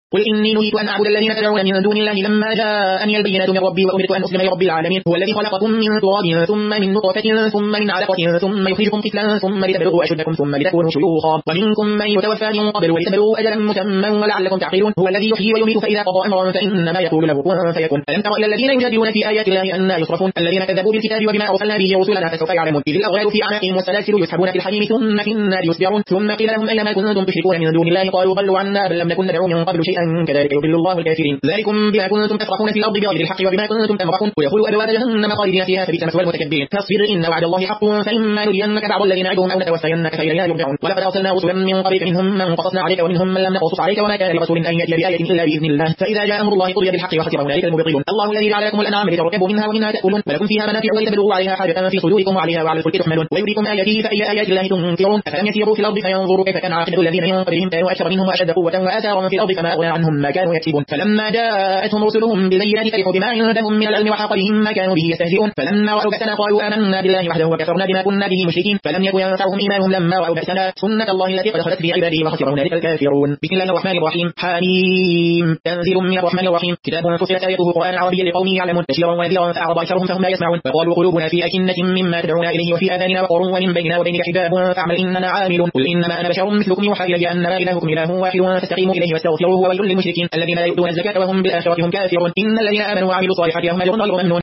قل إني نهيت أن أعبد الذين تدعون من دون الله لما جاءني البينات من ربي وأمرت أن أسلم لرب العالمين. هو الذي خلقكم من تراب ثم من نطفة ثم من علقة ثم يخرجكم طفلا ثم لتبلغوا أشدكم ثم لتكونوا شيوخا ومنكم من يتوفى من قبل ولتبلغوا أجلا مسمى ولعلكم تعقلون. هو الذي يحيي ويميت فإذا قضى أمرا فإنما يقول له كن فيكون. ألم تر إلى الذين يجادلون في آيات الله أن يصرفون الذين كذبوا بالكتاب وبما أرسلنا به رسلنا فسوف يعلمون. إذ الأغلال في أعناقهم والسلاسل يسحبون في الحميم ثم في النار يسجرون. ثم قيل لهم أين ما كنتم تشركون من دون الله قالوا ضلوا عنا بل لم نكن ندعو من قبل شيئا كذلك يضل الله الكافرين. ذلكم بما كنتم تفرحون في الأرض بغير الحق وبما كنتم تمرحون ويدخلوا أبواب جهنم خالدين فيها فبئس مثوى المتكبرين. فاصبر إن وعد الله حق فإما نرينك بعض الذين نعدهم أو نتوفينك فإلينا يرجعون. ولقد أرسلنا رسلا من قبلك منهم من قصصنا عليك ومنهم من لم نقصص عليك وما كان لرسول أن يأتي بآية إلا بإذن الله. فإذا جاء أمر الله قضي بالحق وخسر هنالك المبطلون. الله الذي جعل لكم الأنعام لتركبوا منها ومنها تأكلون ولكم فيها منافع ولتبلغوا عليها حاجة في صدوركم وعليها وعلى الفلك تحملون ويريكم آياته فأي آيات الله تنكرون. أفلم يسيروا في الأرض فينظروا كيف كان عاقبة الذين من قبلهم كانوا أكثر منهم وأشد قوة وآثارا في الأرض فما أغنى عنهم ما كانوا يكسبون. فلما جاءتهم رسلهم بالبينات فرحوا بما عندهم من العلم وحاق بهم ما كانوا به يستهزئون. فلما رأوا بأسنا قالوا آمنا بالله وحده وكفرنا بما كنا به مشركين. فلم يكن ينفعهم إيمانهم لما رأوا بأسنا سنة الله التي قد خلت في عباده وخسر هنالك الكافرون. بسم الله الرحمن الرحيم. حميم تنزيل من الرحمن الرحيم. كتاب فصلت آياته قرآنا عربيا لقوم يعلمون بشيرا ونذيرا فأعرض أكثرهم فهم لا يسمعون. وقالوا قلوبنا في أكنة مما تدعونا إليه وفي آذاننا وقر ومن بيننا وبينك حجاب فاعمل إننا عاملون. قل إنما أنا بشر مثلكم يوحى إلي أنما إلهكم إله واحد فاستقيموا إليه واستغفروه وويل للمشركين الذين لا يؤتون الزكاة وهم بالآخرة هم كافرون. إن الذين آمنوا وعملوا الصالحات لهم أجر غير ممنون